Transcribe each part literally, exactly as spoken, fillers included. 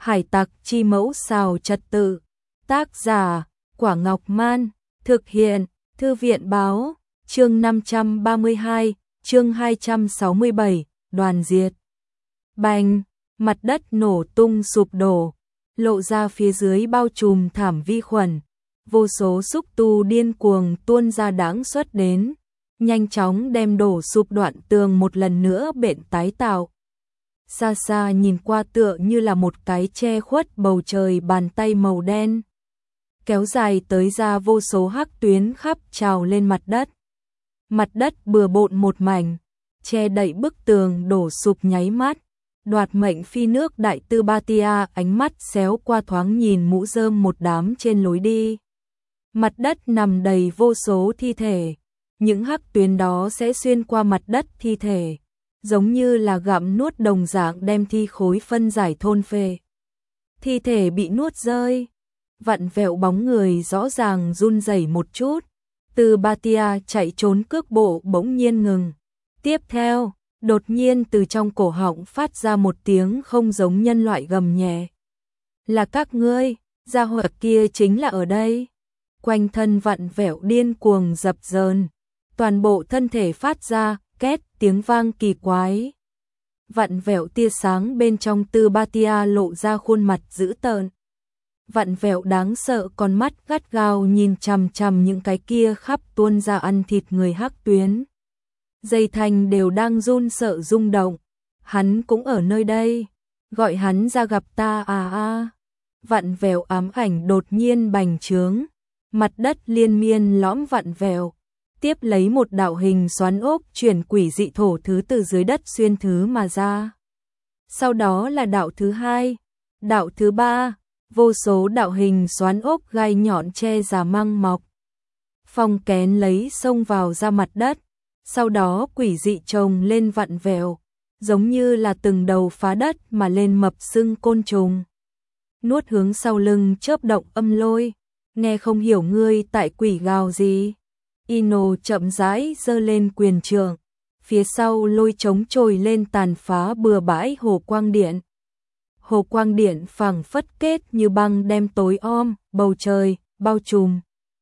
Hải tặc chi mẫu xào trật tự. Tác giả, Quả Ngọc Man. Thực hiện, Thư viện báo. Chương năm trăm ba mươi hai, chương hai trăm sáu mươi bảy, đoàn diệt. Bành, mặt đất nổ tung sụp đổ, lộ ra phía dưới bao trùm thảm vi khuẩn. Vô số xúc tu điên cuồng tuôn ra đãng xuất đến, nhanh chóng đem đổ sụp đoạn tường một lần nữa bện tái tạo. Xa xa nhìn qua tựa như là một cái che khuất bầu trời bàn tay màu đen, kéo dài tới ra vô số hắc tuyến khắp trào lên mặt đất. Mặt đất bừa bộn một mảnh, che đậy bức tường đổ sụp nháy mắt. Đoạt mệnh phi nước đại tư Batia ánh mắt xéo qua thoáng nhìn mũ rơm một đám trên lối đi. Mặt đất nằm đầy vô số thi thể, những hắc tuyến đó sẽ xuyên qua mặt đất thi thể, giống như là gặm nuốt đồng dạng đem thi khối phân giải thôn phệ. Thi thể bị nuốt rơi, vặn vẹo bóng người rõ ràng run rẩy một chút. Từ Batia chạy trốn cước bộ bỗng nhiên ngừng. Tiếp theo, đột nhiên từ trong cổ họng phát ra một tiếng không giống nhân loại gầm nhẹ. Là các ngươi, gia hỏa kia chính là ở đây. Quanh thân vặn vẹo điên cuồng dập dờn, toàn bộ thân thể phát ra két tiếng vang kỳ quái. Vặn vẹo tia sáng bên trong Tư Batia lộ ra khuôn mặt dữ tợn. Vặn vẹo đáng sợ, con mắt gắt gao nhìn chằm chằm những cái kia khắp tuôn ra ăn thịt người hắc tuyến. Dây thanh đều đang run sợ rung động. Hắn cũng ở nơi đây, gọi hắn ra gặp ta à à. Vặn vẹo ám ảnh đột nhiên bành trướng, mặt đất liên miên lõm vặn vẹo, tiếp lấy một đạo hình xoắn ốc chuyển quỷ dị thổ thứ từ dưới đất xuyên thứ mà ra. Sau đó là đạo thứ hai, đạo thứ ba, vô số đạo hình xoắn ốc gai nhọn che giả măng mọc. Phong kén lấy xông vào ra mặt đất, sau đó quỷ dị chồng lên vặn vẹo, giống như là từng đầu phá đất mà lên mập sưng côn trùng. Nuốt hướng sau lưng chớp động âm lôi, nghe không hiểu ngươi tại quỷ gào gì. Ino chậm rãi giơ lên quyền trượng, phía sau lôi trống trồi lên tàn phá bừa bãi hồ quang điện. Hồ quang điện phẳng phất kết như băng đem tối om, bầu trời, bao trùm.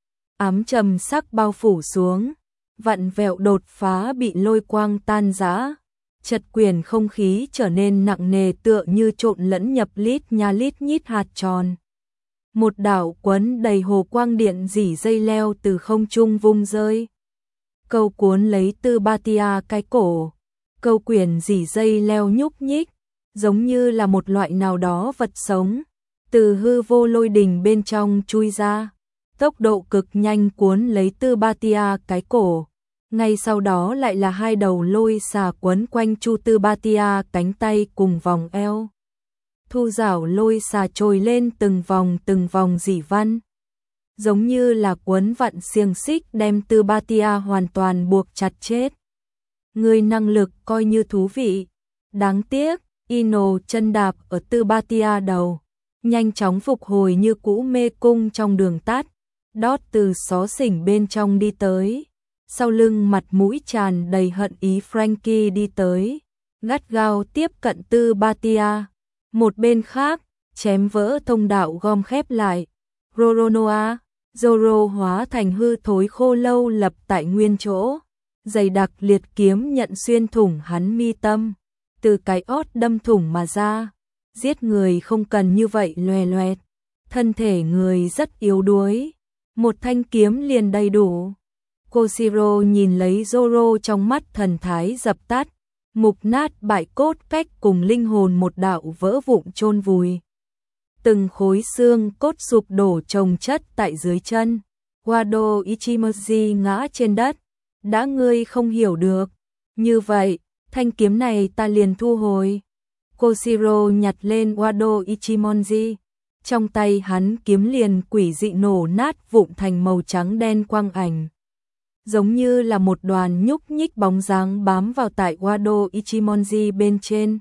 Ám trầm sắc bao phủ xuống, vặn vẹo đột phá bị lôi quang tan rã. Chật quyền không khí trở nên nặng nề tựa như trộn lẫn nhập lít nha lít nhít hạt tròn. Một đảo quấn đầy hồ quang điện dỉ dây leo từ không trung vung rơi. Câu cuốn lấy Tư Batia cái cổ. Câu quyền dỉ dây leo nhúc nhích, giống như là một loại nào đó vật sống. Từ hư vô lôi đình bên trong chui ra, tốc độ cực nhanh cuốn lấy Tư Batia cái cổ. Ngay sau đó lại là hai đầu lôi xà quấn quanh Chu Tư Batia cánh tay cùng vòng eo. Thu rảo lôi xà trồi lên từng vòng từng vòng dỉ văn, giống như là quấn vặn xiềng xích đem Tư Batia hoàn toàn buộc chặt chết. Người năng lực coi như thú vị, đáng tiếc. Ino chân đạp ở Tư Batia đầu, nhanh chóng phục hồi như cũ mê cung trong đường tắt. Đót từ xó xỉnh bên trong đi tới, sau lưng mặt mũi tràn đầy hận ý Frankie đi tới, gắt gao tiếp cận Tư Batia. Một bên khác, chém vỡ thông đạo gom khép lại. Roronoa, Zoro hóa thành hư thối khô lâu lập tại nguyên chỗ, dày đặc liệt kiếm nhận xuyên thủng hắn mi tâm, từ cái ót đâm thủng mà ra. Giết người không cần như vậy loè loẹt, thân thể người rất yếu đuối, một thanh kiếm liền đầy đủ. Koshiro nhìn lấy Zoro trong mắt thần thái dập tắt, mục nát bại cốt cách cùng linh hồn một đạo vỡ vụn chôn vùi. Từng khối xương cốt sụp đổ chồng chất tại dưới chân. Wado Ichimonji ngã trên đất. Đã ngươi không hiểu được, như vậy, thanh kiếm này ta liền thu hồi. Koshiro nhặt lên Wado Ichimonji, trong tay hắn kiếm liền quỷ dị nổ nát vụn thành màu trắng đen quang ảnh. Giống như là một đoàn nhúc nhích bóng dáng bám vào tại Wado Ichimonji bên trên.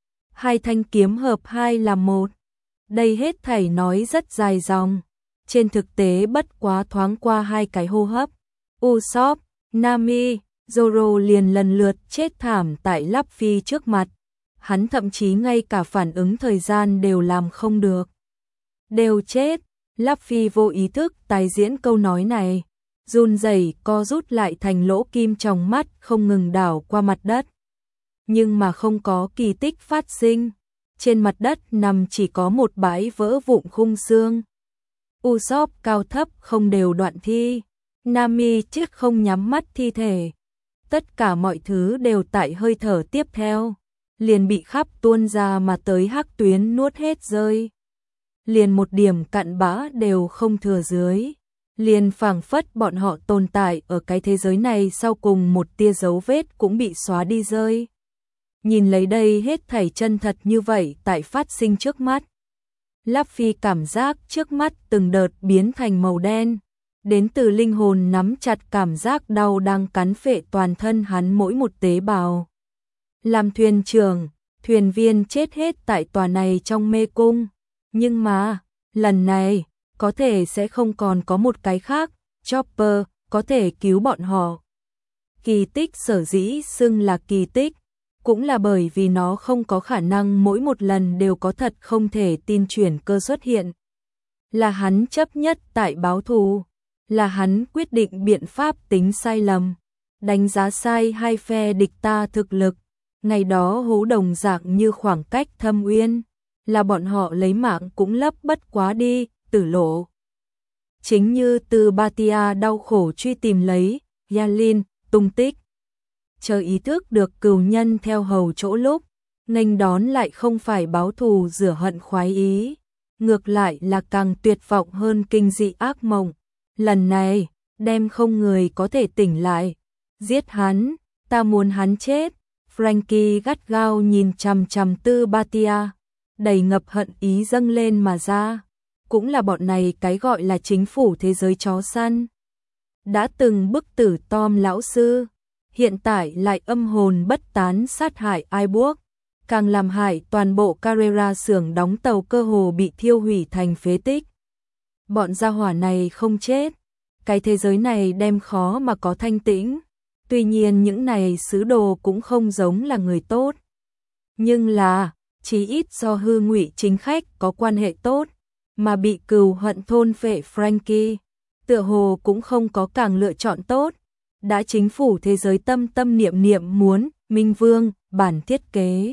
Hai thanh kiếm hợp hai làm một. Đây hết thảy nói rất dài dòng, trên thực tế bất quá thoáng qua hai cái hô hấp. Usopp, Nami, Zoro liền lần lượt chết thảm tại Luffy trước mặt. hắn thậm chí ngay cả phản ứng thời gian đều làm không được. Đều chết, Luffy vô ý thức tái diễn câu nói này, run rẩy co rút lại thành lỗ kim trong mắt không ngừng đảo qua mặt đất. Nhưng mà không có kỳ tích phát sinh, trên mặt đất nằm chỉ có một bãi vỡ vụn khung xương. Usopp cao thấp không đều đoạn thi, Nami chết không nhắm mắt thi thể. Tất cả mọi thứ đều tại hơi thở tiếp theo, liền bị khắp tuôn ra mà tới hắc tuyến nuốt hết rơi. Liền một điểm cặn bã đều không thừa dưới, liền phảng phất bọn họ tồn tại ở cái thế giới này sau cùng một tia dấu vết cũng bị xóa đi rơi. Nhìn lấy đây hết thảy chân thật như vậy tại phát sinh trước mắt. Luffy cảm giác trước mắt từng đợt biến thành màu đen, đến từ linh hồn nắm chặt cảm giác đau đang cắn phệ toàn thân hắn mỗi một tế bào. Làm thuyền trưởng, thuyền viên chết hết tại tòa này trong mê cung, nhưng mà, lần này, có thể sẽ không còn có một cái khác, Chopper, có thể cứu bọn họ. Kỳ tích sở dĩ xưng là kỳ tích, cũng là bởi vì nó không có khả năng mỗi một lần đều có thật không thể tin chuyển cơ xuất hiện. Là hắn chấp nhất tại báo thù, là hắn quyết định biện pháp tính sai lầm, đánh giá sai hai phe địch ta thực lực, ngày đó hố đồng dạng như khoảng cách thâm uyên, là bọn họ lấy mạng cũng lấp bất quá đi, tử lộ. Chính như từ Batia đau khổ truy tìm lấy, Yalin, tung tích. Chờ ý thức được cừu nhân theo hầu chỗ lúc, nghênh đón lại không phải báo thù rửa hận khoái ý, ngược lại là càng tuyệt vọng hơn kinh dị ác mộng. Lần này, đem không người có thể tỉnh lại, giết hắn, ta muốn hắn chết. Frankie gắt gao nhìn chằm chằm Tư Batia, đầy ngập hận ý dâng lên mà ra, cũng là bọn này cái gọi là chính phủ thế giới chó săn. Đã từng bức tử Tom lão sư, hiện tại lại âm hồn bất tán sát hại Iceberg, càng làm hại toàn bộ Carrera xưởng đóng tàu cơ hồ bị thiêu hủy thành phế tích. Bọn gia hỏa này không chết, cái thế giới này đem khó mà có thanh tĩnh. Tuy nhiên những này sứ đồ cũng không giống là người tốt. Nhưng là, chí ít do hư ngụy chính khách có quan hệ tốt, mà bị cừu hận thôn phệ Frankie, tựa hồ cũng không có càng lựa chọn tốt. Đã chính phủ thế giới tâm tâm niệm niệm muốn, Minh Vương, bản thiết kế.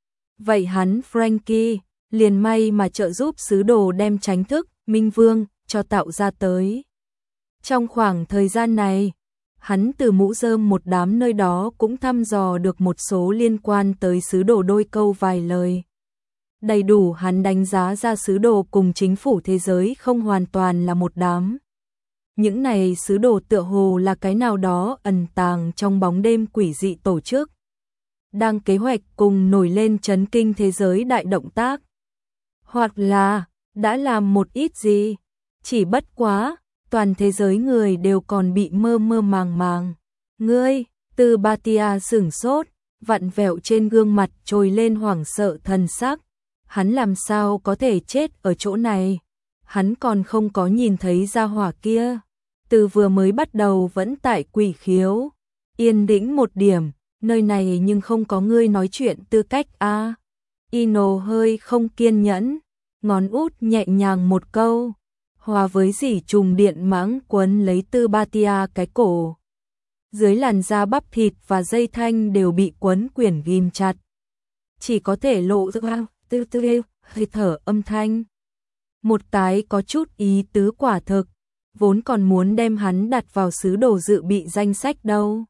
Vậy hắn Frankie, liền may mà trợ giúp sứ đồ đem tránh thức, Minh Vương, cho tạo ra tới. Trong khoảng thời gian này, hắn từ mũ rơm một đám nơi đó cũng thăm dò được một số liên quan tới sứ đồ đôi câu vài lời. Đầy đủ hắn đánh giá ra sứ đồ cùng chính phủ thế giới không hoàn toàn là một đám. Những này sứ đồ tựa hồ là cái nào đó ẩn tàng trong bóng đêm quỷ dị tổ chức, đang kế hoạch cùng nổi lên chấn kinh thế giới đại động tác. Hoặc là, đã làm một ít gì, chỉ bất quá, toàn thế giới người đều còn bị mơ mơ màng màng. Ngươi, Tư Batia sửng sốt, vặn vẹo trên gương mặt trồi lên hoảng sợ thần sắc. Hắn làm sao có thể chết ở chỗ này? Hắn còn không có nhìn thấy gia hỏa kia. Từ vừa mới bắt đầu vẫn tại quỷ khiếu. Yên tĩnh một điểm, nơi này nhưng không có ngươi nói chuyện tư cách a. À. Ino hơi không kiên nhẫn, ngón út nhẹ nhàng một câu, hòa với dỉ trùng điện mãng quấn lấy Tư Batia cái cổ. Dưới làn da bắp thịt và dây thanh đều bị quấn quyển ghim chặt. Chỉ có thể lộ ra tư tư hơi thở âm thanh. Một cái có chút ý tứ quả thực, vốn còn muốn đem hắn đặt vào sứ đồ dự bị danh sách đâu.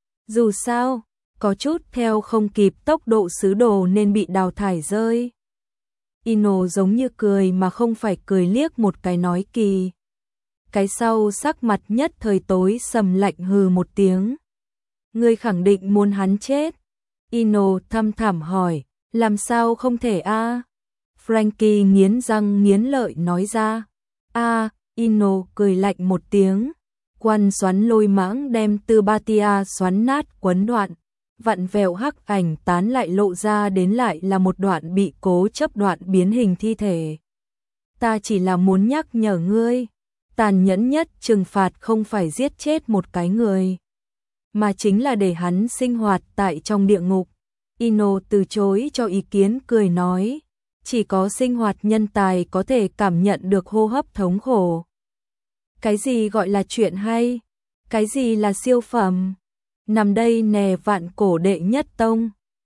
Dù sao, có chút theo không kịp tốc độ sứ đồ nên bị đào thải rơi. Ino giống như cười mà không phải cười liếc một cái nói kỳ. Cái sau sắc mặt nhất thời tối sầm lạnh hừ một tiếng. Ngươi khẳng định muốn hắn chết. Ino thăm thẳm hỏi, làm sao không thể a? À? Frankie nghiến răng nghiến lợi nói ra. A, à, Ino cười lạnh một tiếng. Quan xoắn lôi mãng đem Tư Batia xoắn nát quấn đoạn. Vặn vẹo hắc ảnh tán lại lộ ra đến lại là một đoạn bị cố chấp đoạn biến hình thi thể. Ta chỉ là muốn nhắc nhở ngươi, tàn nhẫn nhất trừng phạt không phải giết chết một cái người, mà chính là để hắn sinh hoạt tại trong địa ngục. Ino từ chối cho ý kiến cười nói, chỉ có sinh hoạt nhân tài có thể cảm nhận được hô hấp thống khổ. Cái gì gọi là chuyện hay? Cái gì là siêu phẩm? Nằm đây nè vạn cổ đệ nhất tông.